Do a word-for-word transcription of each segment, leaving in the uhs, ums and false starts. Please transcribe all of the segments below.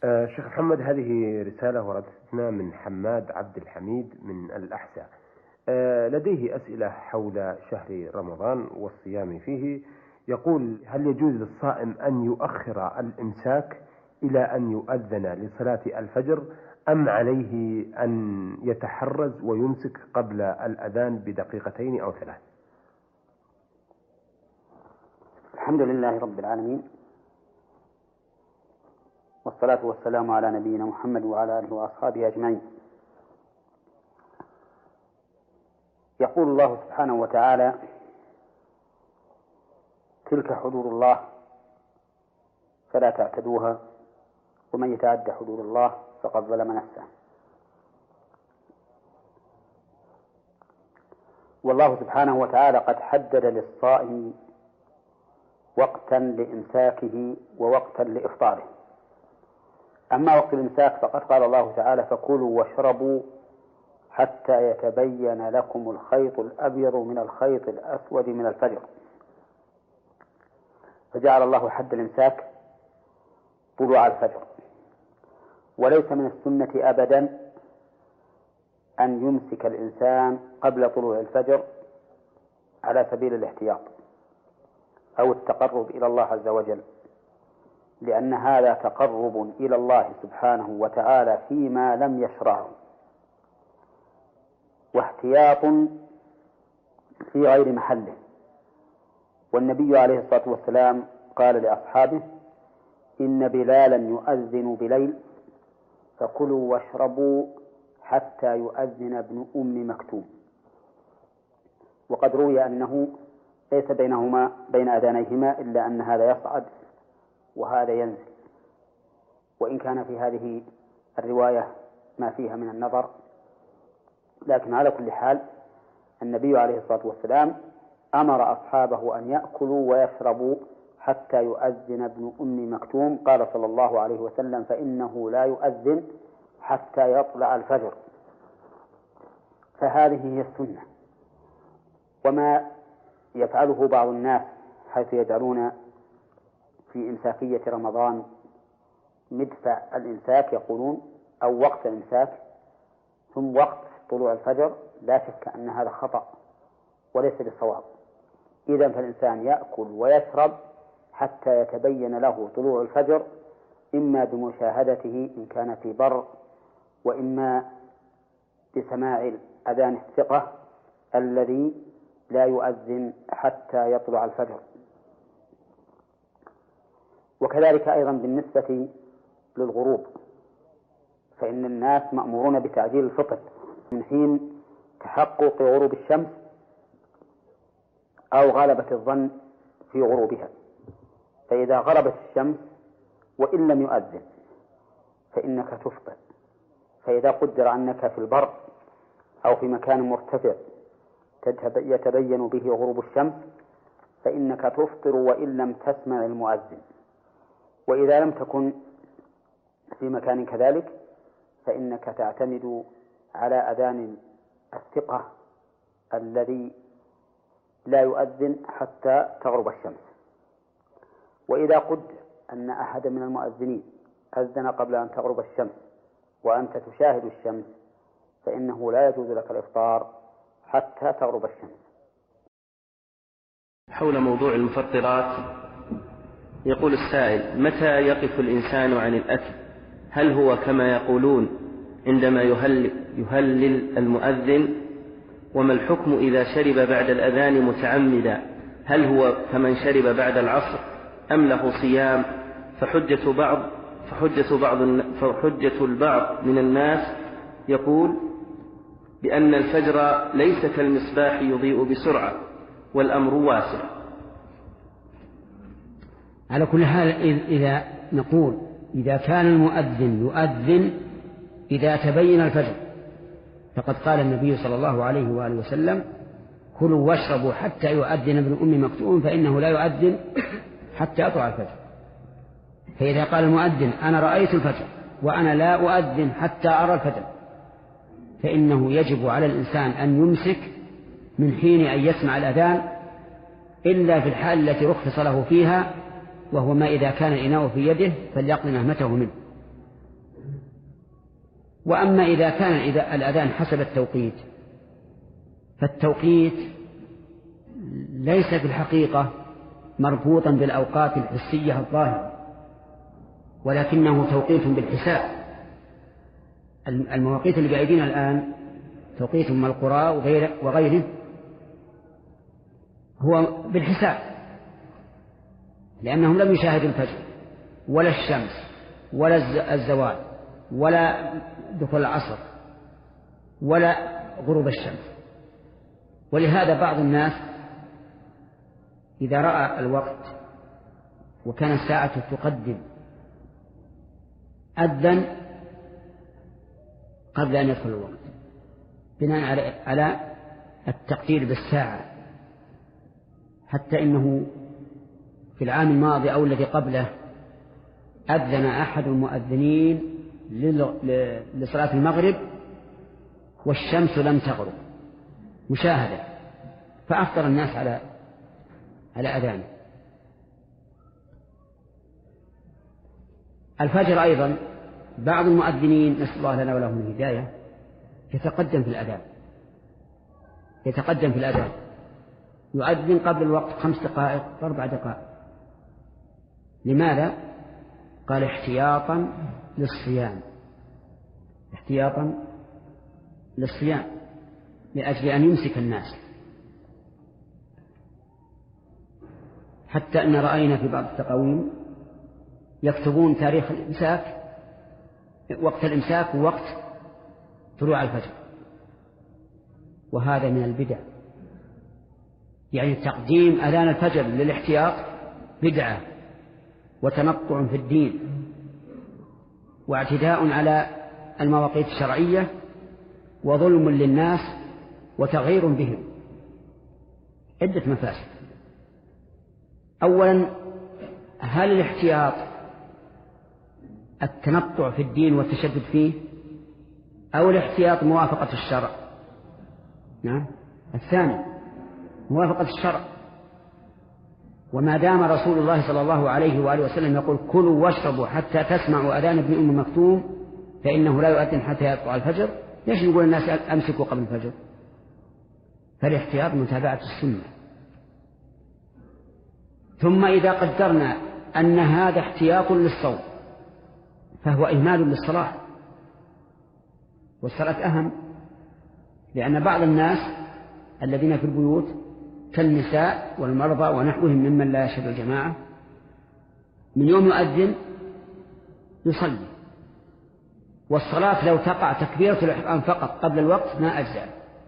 آه شيخ محمد، هذه رسالة وردتنا من حماد عبد الحميد من الأحساء. آه لديه أسئلة حول شهر رمضان والصيام فيه. يقول: هل يجوز للصائم أن يؤخر الإمساك إلى أن يؤذن لصلاة الفجر، أم عليه أن يتحرز ويمسك قبل الأذان بدقيقتين أو ثلاث؟ الحمد لله رب العالمين، والصلاة والسلام على نبينا محمد وعلى آله وأصحابه أجمعين. يقول الله سبحانه وتعالى: تلك حدود الله فلا تعتدوها ومن يتعد حدود الله فقد ظلم نفسه. والله سبحانه وتعالى قد حدد للصائم وقتا لإمساكه ووقتا لإفطاره. أما وقت الإمساك فقد قال الله تعالى: فكلوا واشربوا حتى يتبين لكم الخيط الأبيض من الخيط الأسود من الفجر. فجعل الله حد الإمساك طلوع الفجر، وليس من السنة أبدا أن يمسك الإنسان قبل طلوع الفجر على سبيل الاحتياط أو التقرب إلى الله عز وجل، لأن هذا تقرب إلى الله سبحانه وتعالى فيما لم يشرعه، واحتياط في غير محله. والنبي عليه الصلاة والسلام قال لأصحابه: إن بلالا يؤذن بليل فكلوا واشربوا حتى يؤذن ابن أم مكتوم. وقد روي أنه ليس بينهما بين أذانيهما إلا أن هذا يصعد وهذا ينزل، وإن كان في هذه الرواية ما فيها من النظر، لكن على كل حال النبي عليه الصلاة والسلام أمر أصحابه أن يأكلوا ويشربوا حتى يؤذن ابن أم مكتوم. قال صلى الله عليه وسلم: فإنه لا يؤذن حتى يطلع الفجر. فهذه هي السنة. وما يفعله بعض الناس حيث يجعلون في إمساكية رمضان مدفع الإمساك، يقولون أو وقت الإمساك ثم وقت طلوع الفجر، لا شك أن هذا خطأ وليس بالصواب. إذن فالإنسان يأكل ويشرب حتى يتبين له طلوع الفجر، إما بمشاهدته إن كان في بر، وإما بسماع أذان الثقة الذي لا يؤذن حتى يطلع الفجر. وكذلك أيضا بالنسبة للغروب، فإن الناس مأمورون بتعجيل الفطر من حين تحقق غروب الشمس أو غلبة الظن في غروبها. فإذا غربت الشمس وإن لم يؤذن فإنك تفطر. فإذا قدر أنك في البر أو في مكان مرتفع يتبين به غروب الشمس فإنك تفطر وإن لم تسمع المؤذن. وإذا لم تكن في مكان كذلك فإنك تعتمد على أذان الثقة الذي لا يؤذن حتى تغرب الشمس. وإذا قدر أن أحد من المؤذنين أذن قبل أن تغرب الشمس وأنت تشاهد الشمس فإنه لا يجوز لك الإفطار حتى تغرب الشمس. حول موضوع المفطرات يقول السائل: متى يقف الإنسان عن الأكل؟ هل هو كما يقولون عندما يهلل, يهلل المؤذن؟ وما الحكم إذا شرب بعد الأذان متعمدا؟ هل هو كمن شرب بعد العصر أم له صيام؟ فحجة بعض فحجة بعض فحجة البعض من الناس يقول بأن الفجر ليس كالمصباح يضيء بسرعة والأمر واسع. على كل حال، إذا نقول إذا كان المؤذن يؤذن إذا تبين الفجر، فقد قال النبي صلى الله عليه وآله وسلم: كلوا واشربوا حتى يؤذن ابن أم مكتوم فإنه لا يؤذن حتى يطلع الفجر. فإذا قال المؤذن: أنا رأيت الفجر وأنا لا أؤذن حتى أرى الفجر، فإنه يجب على الإنسان أن يمسك من حين أن يسمع الأذان، إلا في الحال التي رخص له فيها، وهو ما إذا كان الإناء في يده فليقضي نهمته منه. وأما إذا كان إذا الأذان حسب التوقيت فالتوقيت ليس في الحقيقة مربوطا بالأوقات الحسية الظاهرة، ولكنه توقيت بالحساب. المواقيت اللي بأيدينا الآن توقيت أم القرى وغيره هو بالحساب، لأنهم لم يشاهدوا الفجر ولا الشمس ولا الزوال ولا دخول العصر ولا غروب الشمس. ولهذا بعض الناس إذا رأى الوقت وكان الساعة تقدم أذن قبل أن يدخل الوقت بناء على التقدير بالساعة، حتى إنه في العام الماضي أو الذي قبله أذن أحد المؤذنين لصلاة المغرب والشمس لم تغرب مشاهدة، فأفطر الناس على على أذانه. الفجر أيضا بعض المؤذنين نسأل الله لنا ولهم الهداية يتقدم في الأذان يتقدم في الأذان يؤذن قبل الوقت خمس دقائق أربع دقائق. لماذا؟ قال احتياطا للصيام احتياطا للصيام لأجل أن يمسك الناس. حتى أن رأينا في بعض التقاويم يكتبون تاريخ الإمساك وقت الإمساك ووقت طلوع الفجر، وهذا من البدع. يعني تقديم أذان الفجر للاحتياط بدعة وتنطع في الدين واعتداء على المواقيت الشرعية وظلم للناس وتغيير بهم. عدة مفاسد. أولا، هل الاحتياط التنطع في الدين والتشدد فيه أو الاحتياط موافقة الشرع؟ نعم، الثاني موافقة الشرع. وما دام رسول الله صلى الله عليه وآله وسلم يقول كلوا واشربوا حتى تسمعوا أذان ابن أم مكتوم فإنه لا يؤذن حتى يطلع الفجر، ليش نقول الناس أمسكوا قبل الفجر؟ فالاحتياط متابعة السنة. ثم إذا قدرنا أن هذا احتياط للصوم فهو إهمال للصلاة، والصلاة أهم، لأن بعض الناس الذين في البيوت كالنساء والمرضى ونحوهم ممن لا يشهد الجماعة من يوم يؤذن يصلي، والصلاة لو تقع تكبيرة الإحرام فقط قبل الوقت ما أجزأ،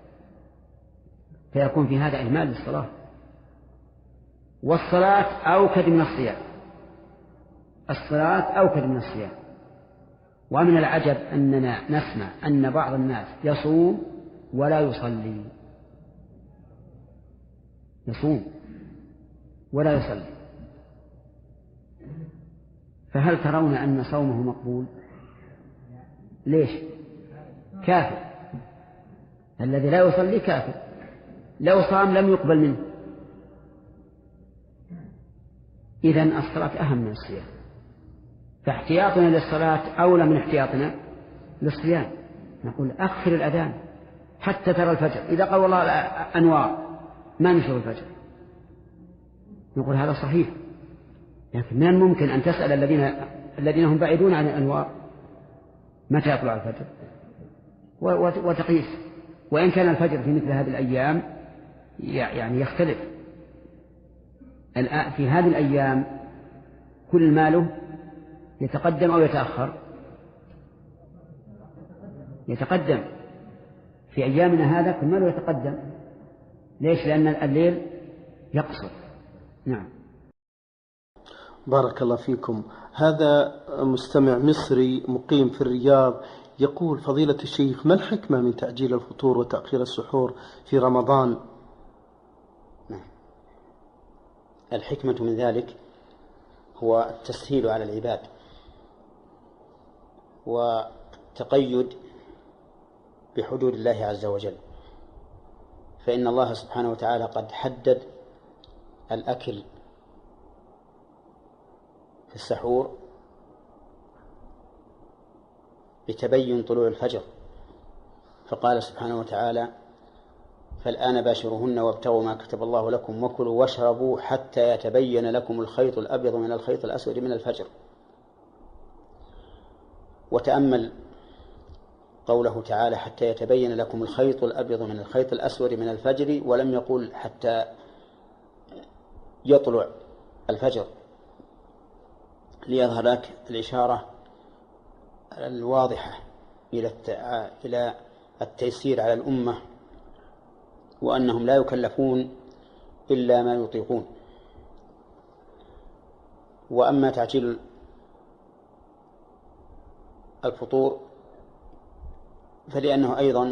فيكون في هذا إهمال للصلاة. والصلاة أوكد من الصيام الصلاة أوكد من الصيام. ومن العجب أننا نسمع أن بعض الناس يصوم ولا يصلي يصوم ولا يصلي. فهل ترون أن صومه مقبول؟ ليش؟ كافر. الذي لا يصلي كافر، لو صام لم يقبل منه. إذن الصلاة أهم من الصيام، فاحتياطنا للصلاة أولى من احتياطنا للصيام. نقول أخر الأذان حتى ترى الفجر. إذا قال والله أنوار ما نشوف الفجر نقول هذا صحيح، لكن من الممكن أن تسأل الذين الذين هم بعيدون عن الأنوار متى يطلع الفجر وتقيس. وإن كان الفجر في مثل هذه الأيام يعني يختلف. في هذه الأيام كل ماله يتقدم أو يتأخر؟ يتقدم. في أيامنا هذا كل ماله يتقدم. ليش؟ لأن الليل يقصر. نعم. بارك الله فيكم. هذا مستمع مصري مقيم في الرياض يقول: فضيلة الشيخ، ما الحكمة من تعجيل الفطور وتأخير السحور في رمضان؟ الحكمة من ذلك هو التسهيل على العباد والتقيد بحدود الله عز وجل، فإن الله سبحانه وتعالى قد حدد الأكل في السحور بتبين طلوع الفجر، فقال سبحانه وتعالى: فالآن باشروهن وابتغوا ما كتب الله لكم وكلوا واشربوا حتى يتبين لكم الخيط الأبيض من الخيط الأسود من الفجر. وتأمل قوله تعالى: حتى يتبين لكم الخيط الأبيض من الخيط الأسود من الفجر، ولم يقل حتى يطلع الفجر، ليظهر لك الإشارة الواضحة إلى التيسير على الأمة، وأنهم لا يكلفون إلا ما يطيقون. وأما تعجيل الفطور فلأنه أيضا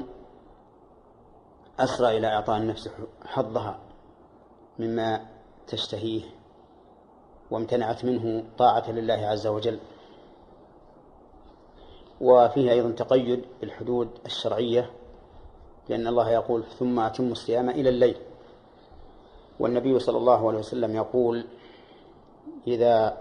أسرع إلى إعطاء النفس حظها مما تشتهيه وامتنعت منه طاعة لله عز وجل. وفيه أيضا تقيد بالحدود الشرعية، لأن الله يقول: ثم أتموا الصيام إلى الليل. والنبي صلى الله عليه وسلم يقول: إذا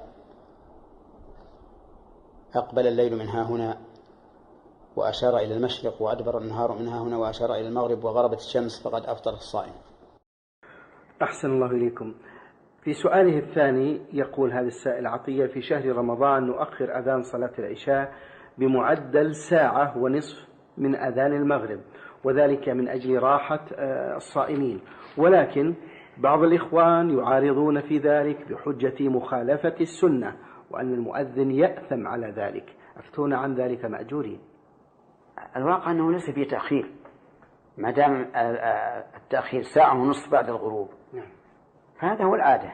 أقبل الليل من ها هنا وأشار إلى المشرق وأدبر النهار من ها هنا وأشار إلى المغرب وغربت الشمس فقد أفطر الصائم. أحسن الله إليكم. في سؤاله الثاني يقول هذا السائل: عطية، في شهر رمضان نؤخر أذان صلاة العشاء بمعدل ساعة ونصف من أذان المغرب، وذلك من أجل راحة الصائمين، ولكن بعض الإخوان يعارضون في ذلك بحجة مخالفة السنة وأن المؤذن يأثم على ذلك، أفتون عن ذلك مأجورين. الواقع أنه ليس فيه تأخير، ما دام التأخير ساعة ونصف بعد الغروب هذا هو العادة.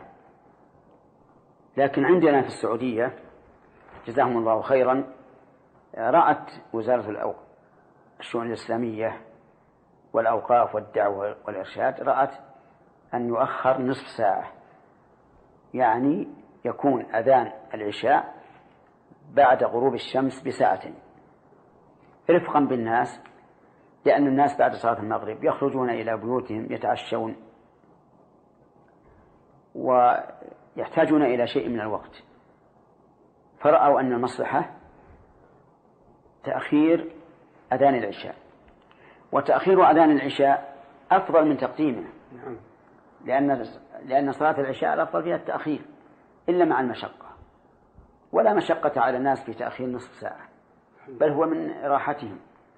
لكن عندنا في السعودية جزاهم الله خيرا رأت وزارة الشؤون الإسلامية والأوقاف والدعوة والإرشاد رأت أن يؤخر نصف ساعة، يعني يكون أذان العشاء بعد غروب الشمس بساعتين رفقا بالناس، لأن الناس بعد صلاة المغرب يخرجون إلى بيوتهم يتعشون ويحتاجون إلى شيء من الوقت، فرأوا أن المصلحة تأخير أذان العشاء، وتأخير أذان العشاء أفضل من تقديمه، لأن لأن صلاة العشاء الأفضل فيها التأخير إلا مع المشقة، ولا مشقة على الناس في تأخير نصف ساعة، بل هو من راحتهم.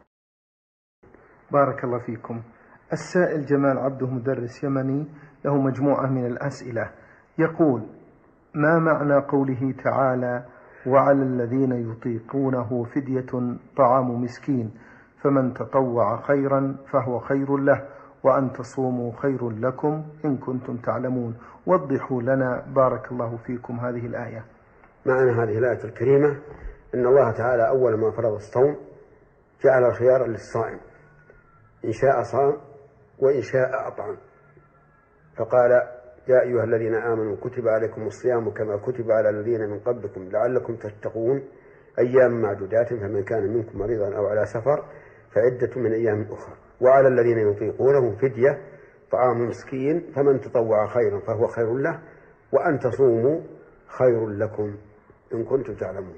بارك الله فيكم. السائل جمال عبده مدرس يمني له مجموعة من الأسئلة، يقول: ما معنى قوله تعالى: وعلى الذين يطيقونه فدية طعام مسكين فمن تطوع خيرا فهو خير له وأن تصوموا خير لكم إن كنتم تعلمون؟ وضحوا لنا بارك الله فيكم هذه الآية. معنى هذه الآية الكريمة أن الله تعالى أول ما فرض الصوم جعل الخيار للصائم، إن شاء صام وإن شاء أطعم، فقال: يا أيها الذين آمنوا كتب عليكم الصيام كما كتب على الذين من قبلكم لعلكم تتقون أيام معدودات فمن كان منكم مريضا أو على سفر فعدة من أيام أخرى. وعلى الذين يطيقونه فدية طعام مسكين فمن تطوع خيرا فهو خير له وأن تصوموا خير لكم إن كنتم تعلمون.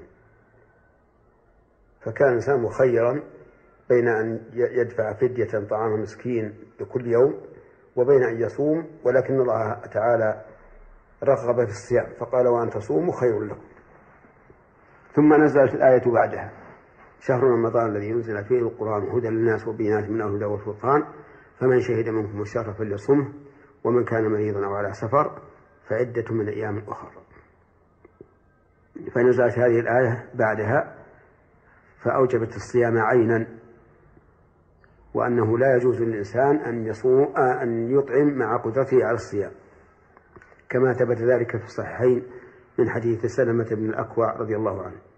فكان الإنسان مخيرا بين أن يدفع فدية طعام مسكين لكل يوم وبين أن يصوم، ولكن الله تعالى رغب في الصيام فقال: وأن تصوموا خير لكم. ثم نزلت الآية بعدها: شهر رمضان الذي ينزل فيه القرآن هدى للناس وبينات من الهدى والفرقان فمن شهد منكم الشهر فليصمه ومن كان مريضا أو على سفر فعدة من أيام أخرى. فنزلت هذه الآية بعدها فأوجبت الصيام عينا، وأنه لا يجوز للإنسان أن يصوم أن يطعم مع قدرته على الصيام، كما ثبت ذلك في الصحيحين من حديث سلمة بن الأكوع رضي الله عنه.